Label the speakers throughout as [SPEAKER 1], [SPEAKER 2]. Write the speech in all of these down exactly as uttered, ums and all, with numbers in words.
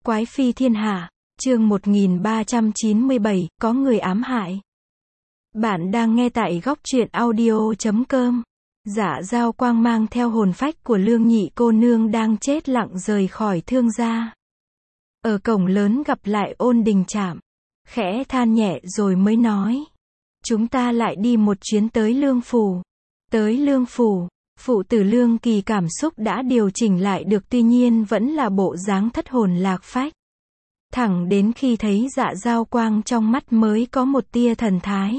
[SPEAKER 1] Quái phi thiên hạ, chương một nghìn ba trăm chín mươi bảy, có người ám hại. Bạn đang nghe tại góc truyện audio chấm com. Dạ Dao Quang mang theo hồn phách của Lương Nhị cô nương đang chết lặng rời khỏi Thương gia. Ở cổng lớn gặp lại Ôn Đình Trạm, khẽ than nhẹ rồi mới nói: chúng ta lại đi một chuyến tới Lương phủ. Tới Lương phủ, phụ tử Lương Kỳ cảm xúc đã điều chỉnh lại được, tuy nhiên vẫn là bộ dáng thất hồn lạc phách. Thẳng đến khi thấy Dạ Dao Quang trong mắt mới có một tia thần thái.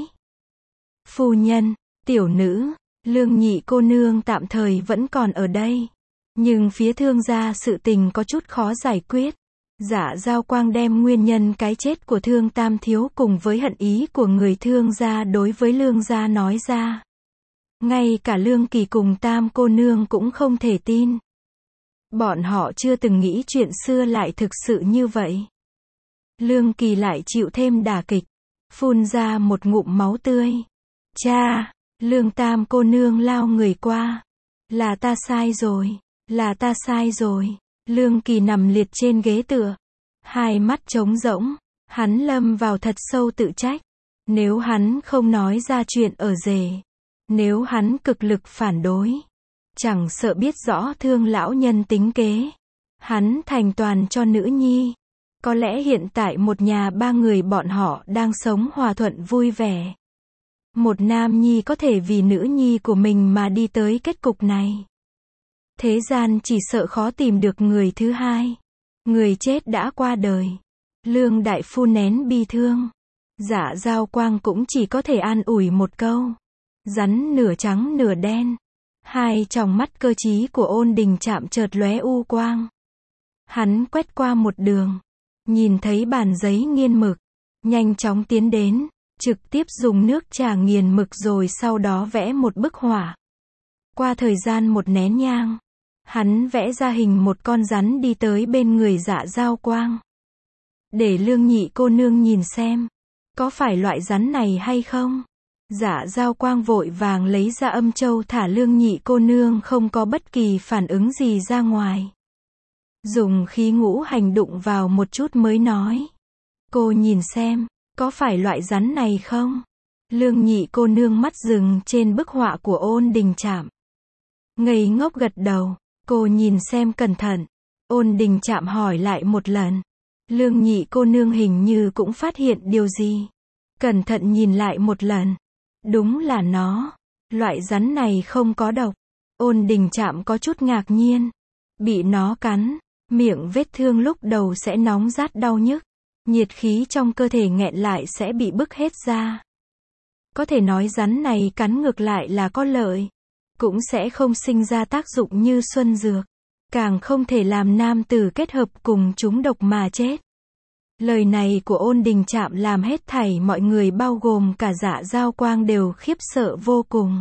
[SPEAKER 1] Phu nhân, tiểu nữ, Lương Nhị cô nương tạm thời vẫn còn ở đây. Nhưng phía Thương gia sự tình có chút khó giải quyết. Dạ Dao Quang đem nguyên nhân cái chết của Thương Tam thiếu cùng với hận ý của người Thương gia đối với Lương gia nói ra. Ngay cả Lương Kỳ cùng Tam cô nương cũng không thể tin. Bọn họ chưa từng nghĩ chuyện xưa lại thực sự như vậy. Lương Kỳ lại chịu thêm đả kích, phun ra một ngụm máu tươi. Cha, Lương Tam cô nương lao người qua. Là ta sai rồi, là ta sai rồi. Lương Kỳ nằm liệt trên ghế tựa, hai mắt trống rỗng, hắn lâm vào thật sâu tự trách. Nếu hắn không nói ra chuyện ở rể, nếu hắn cực lực phản đối, chẳng sợ biết rõ Thương lão nhân tính kế, hắn thành toàn cho nữ nhi, có lẽ hiện tại một nhà ba người bọn họ đang sống hòa thuận vui vẻ. Một nam nhi có thể vì nữ nhi của mình mà đi tới kết cục này. Thế gian chỉ sợ khó tìm được người thứ hai. Người chết đã qua đời. Lương đại phu nén bi thương. Dạ Dao Quang cũng chỉ có thể an ủi một câu. Rắn nửa trắng nửa đen. Hai tròng mắt cơ trí của Ôn Đình Trạm chợt lóe u quang. Hắn quét qua một đường, nhìn thấy bàn giấy nghiên mực, nhanh chóng tiến đến, trực tiếp dùng nước trà nghiền mực rồi sau đó vẽ một bức họa. Qua thời gian một nén nhang, hắn vẽ ra hình một con rắn đi tới bên người Dạ Dao Quang. Để Lương Nhị cô nương nhìn xem, có phải loại rắn này hay không? Dạ Dao Quang vội vàng lấy ra âm châu thả Lương Nhị cô nương không có bất kỳ phản ứng gì ra ngoài. Dùng khí ngũ hành đụng vào một chút mới nói: cô nhìn xem, có phải loại rắn này không? Lương Nhị cô nương mắt dừng trên bức họa của Ôn Đình Trạm, ngây ngốc gật đầu. Cô nhìn xem cẩn thận. Ôn Đình Trạm hỏi lại một lần. Lương Nhị cô nương hình như cũng phát hiện điều gì. Cẩn thận nhìn lại một lần. Đúng là nó. Loại rắn này không có độc. Ôn Đình Trạm có chút ngạc nhiên. Bị nó cắn, miệng vết thương lúc đầu sẽ nóng rát đau nhức. Nhiệt khí trong cơ thể nghẹn lại sẽ bị bức hết ra. Có thể nói rắn này cắn ngược lại là có lợi. Cũng sẽ không sinh ra tác dụng như xuân dược. Càng không thể làm nam tử kết hợp cùng chúng độc mà chết. Lời này của Ôn Đình Trạm làm hết thảy mọi người bao gồm cả Dạ Dao Quang đều khiếp sợ vô cùng.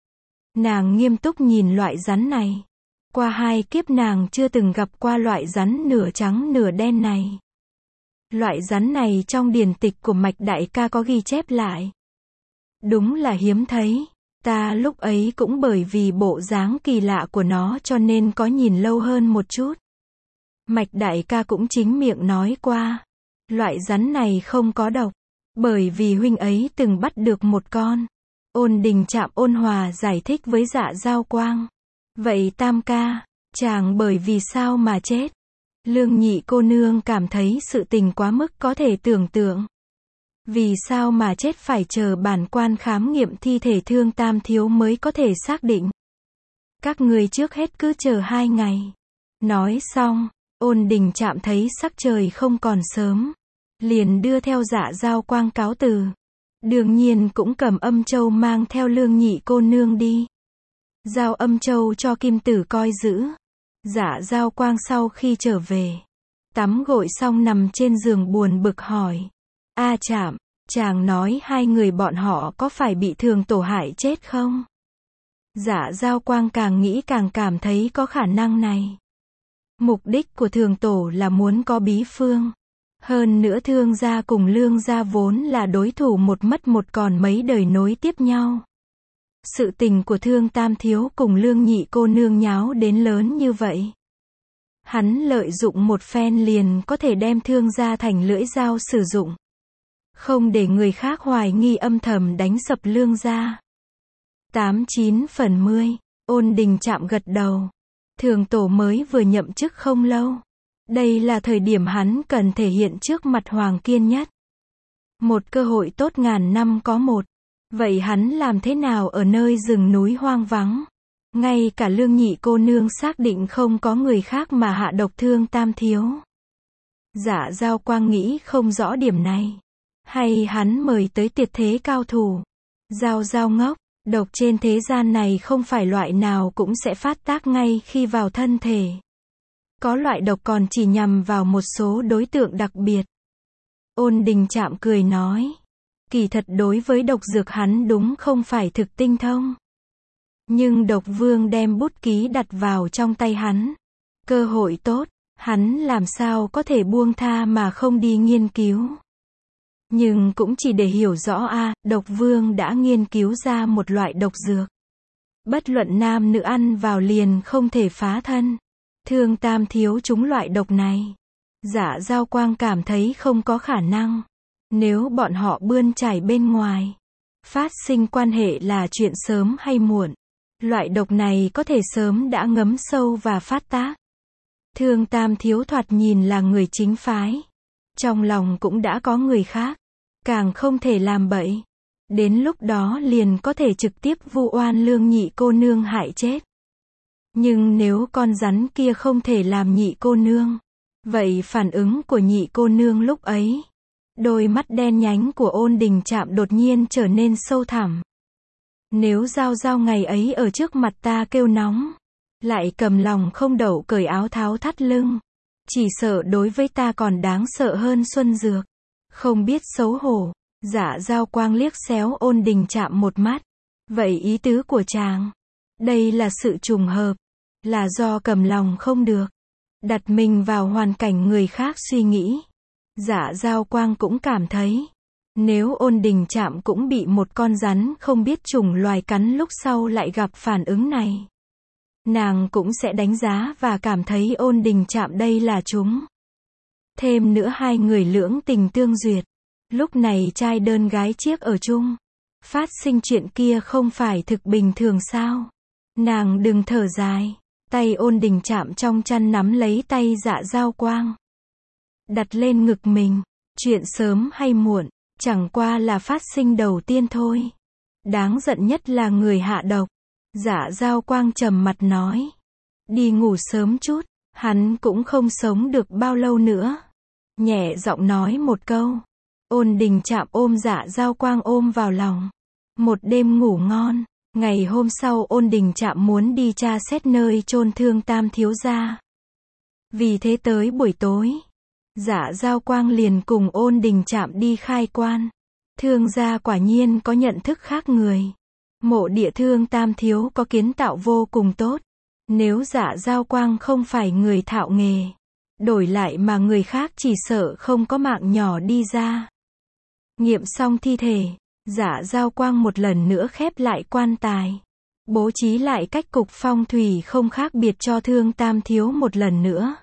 [SPEAKER 1] Nàng nghiêm túc nhìn loại rắn này. Qua hai kiếp nàng chưa từng gặp qua loại rắn nửa trắng nửa đen này. Loại rắn này trong điển tịch của Mạch Đại ca có ghi chép lại. Đúng là hiếm thấy. Ta lúc ấy cũng bởi vì bộ dáng kỳ lạ của nó cho nên có nhìn lâu hơn một chút. Mạch Đại ca cũng chính miệng nói qua. Loại rắn này không có độc. Bởi vì huynh ấy từng bắt được một con. Ôn Đình Trạm ôn hòa giải thích với Dạ Dao Quang. Vậy Tam ca, chàng bởi vì sao mà chết? Lương Nhị cô nương cảm thấy sự tình quá mức có thể tưởng tượng. Vì sao mà chết phải chờ bản quan khám nghiệm thi thể Thương Tam thiếu mới có thể xác định. Các người trước hết cứ chờ hai ngày. Nói xong, Ôn Đình Trạm thấy sắc trời không còn sớm, liền đưa theo Dạ Dao Quang cáo từ. Đương nhiên cũng cầm âm châu mang theo Lương Nhị cô nương đi. Giao âm châu cho Kim Tử coi giữ. Dạ Dao Quang sau khi trở về, tắm gội xong nằm trên giường buồn bực hỏi: A Trạm, chàng nói hai người bọn họ có phải bị Thường tổ hại chết không? Dạ Dao Quang càng nghĩ càng cảm thấy có khả năng này. Mục đích của Thường tổ là muốn có bí phương. Hơn nữa Thương gia cùng Lương gia vốn là đối thủ một mất một còn mấy đời nối tiếp nhau. Sự tình của Thương Tam thiếu cùng Lương Nhị cô nương nháo đến lớn như vậy. Hắn lợi dụng một phen liền có thể đem thương gia thành lưỡi dao sử dụng. Không để người khác hoài nghi, âm thầm đánh sập Lương gia. Tám chín phần mươi. Ôn Đình Trạm gật đầu. Thường tổ mới vừa nhậm chức không lâu. Đây là thời điểm hắn cần thể hiện trước mặt Hoàng Kiên nhất. Một cơ hội tốt ngàn năm có một. Vậy hắn làm thế nào ở nơi rừng núi hoang vắng? Ngay cả Lương nhị cô nương xác định không có người khác mà hạ độc thương Tam thiếu. Dạ Giao Quang nghĩ không rõ điểm này. Hay hắn mời tới tuyệt thế cao thủ? Giao Giao ngốc, độc trên thế gian này không phải loại nào cũng sẽ phát tác ngay khi vào thân thể. Có loại độc còn chỉ nhằm vào một số đối tượng đặc biệt. Ôn Đình Trạm cười nói. Kỳ thật đối với độc dược hắn đúng không phải thực tinh thông. Nhưng độc vương đem bút ký đặt vào trong tay hắn. Cơ hội tốt, hắn làm sao có thể buông tha mà không đi nghiên cứu. Nhưng cũng chỉ để hiểu rõ a, à, độc vương đã nghiên cứu ra một loại độc dược. Bất luận nam nữ ăn vào liền không thể phá thân. Thương Tam thiếu trúng loại độc này. Dạ Giao Quang cảm thấy không có khả năng. Nếu bọn họ bươn chải bên ngoài, phát sinh quan hệ là chuyện sớm hay muộn. Loại độc này có thể sớm đã ngấm sâu và phát tác. Thương Tam thiếu thoạt nhìn là người chính phái. Trong lòng cũng đã có người khác. Càng không thể làm bậy. Đến lúc đó liền có thể trực tiếp vu oan Lương nhị cô nương hại chết. Nhưng nếu con rắn kia không thể làm nhị cô nương, vậy phản ứng của nhị cô nương lúc ấy, đôi mắt đen nhánh của Ôn Đình Trạm đột nhiên trở nên sâu thẳm. Nếu Giao Giao ngày ấy ở trước mặt ta kêu nóng, lại cầm lòng không đậu cởi áo tháo thắt lưng, chỉ sợ đối với ta còn đáng sợ hơn Xuân Dược. Không biết xấu hổ. Dạ Giao Quang liếc xéo Ôn Đình Trạm một mắt. Vậy ý tứ của chàng, đây là sự trùng hợp, là do cầm lòng không được, đặt mình vào hoàn cảnh người khác suy nghĩ. Dạ Giao Quang cũng cảm thấy, nếu Ôn Đình Trạm cũng bị một con rắn không biết chủng loài cắn lúc sau lại gặp phản ứng này, nàng cũng sẽ đánh giá và cảm thấy Ôn Đình Trạm đây là chúng. Thêm nữa hai người lưỡng tình tương duyệt. Lúc này trai đơn gái chiếc ở chung. Phát sinh chuyện kia không phải thực bình thường sao? Nàng đừng thở dài. Tay Ôn Đình Trạm trong chăn nắm lấy tay Dạ Giao Quang. Đặt lên ngực mình. Chuyện sớm hay muộn, chẳng qua là phát sinh đầu tiên thôi. Đáng giận nhất là người hạ độc. Dạ Giao Quang trầm mặt nói. Đi ngủ sớm chút. Hắn cũng không sống được bao lâu nữa. Nhẹ giọng nói một câu. Ôn Đình Trạm ôm Dạ Giao Quang ôm vào lòng. Một đêm ngủ ngon. Ngày hôm sau Ôn Đình Trạm muốn đi tra xét nơi chôn Thương Tam thiếu gia. Vì thế tới buổi tối, Dạ Giao Quang liền cùng Ôn Đình Trạm đi khai quan. Thương gia quả nhiên có nhận thức khác người. Mộ địa Thương Tam thiếu có kiến tạo vô cùng tốt. Nếu Dạ Giao Quang không phải người thạo nghề, đổi lại mà người khác chỉ sợ không có mạng nhỏ đi ra. Nghiệm xong thi thể, Dạ Giao Quang một lần nữa khép lại quan tài. Bố trí lại cách cục phong thủy không khác biệt cho Thương Tam thiếu một lần nữa.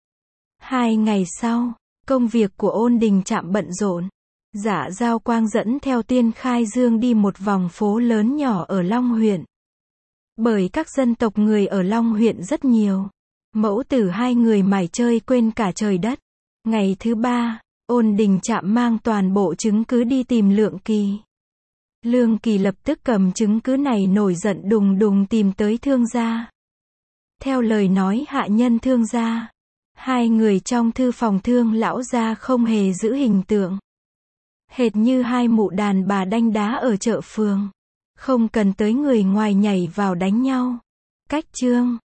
[SPEAKER 1] Hai ngày sau, công việc của Ôn Đình Trạm bận rộn. Dạ Giao Quang dẫn theo Tiên Khai Dương đi một vòng phố lớn nhỏ ở Long huyện. Bởi các dân tộc người ở Long huyện rất nhiều. Mẫu tử hai người mải chơi quên cả trời đất. Ngày thứ ba, Ôn Đình Trạm mang toàn bộ chứng cứ đi tìm Lượng Kỳ. Lương Kỳ lập tức cầm chứng cứ này nổi giận đùng đùng tìm tới Thương gia. Theo lời nói hạ nhân Thương gia, hai người trong thư phòng Thương lão gia không hề giữ hình tượng. Hệt như hai mụ đàn bà đanh đá ở chợ phường. Không cần tới người ngoài nhảy vào đánh nhau. Cách chương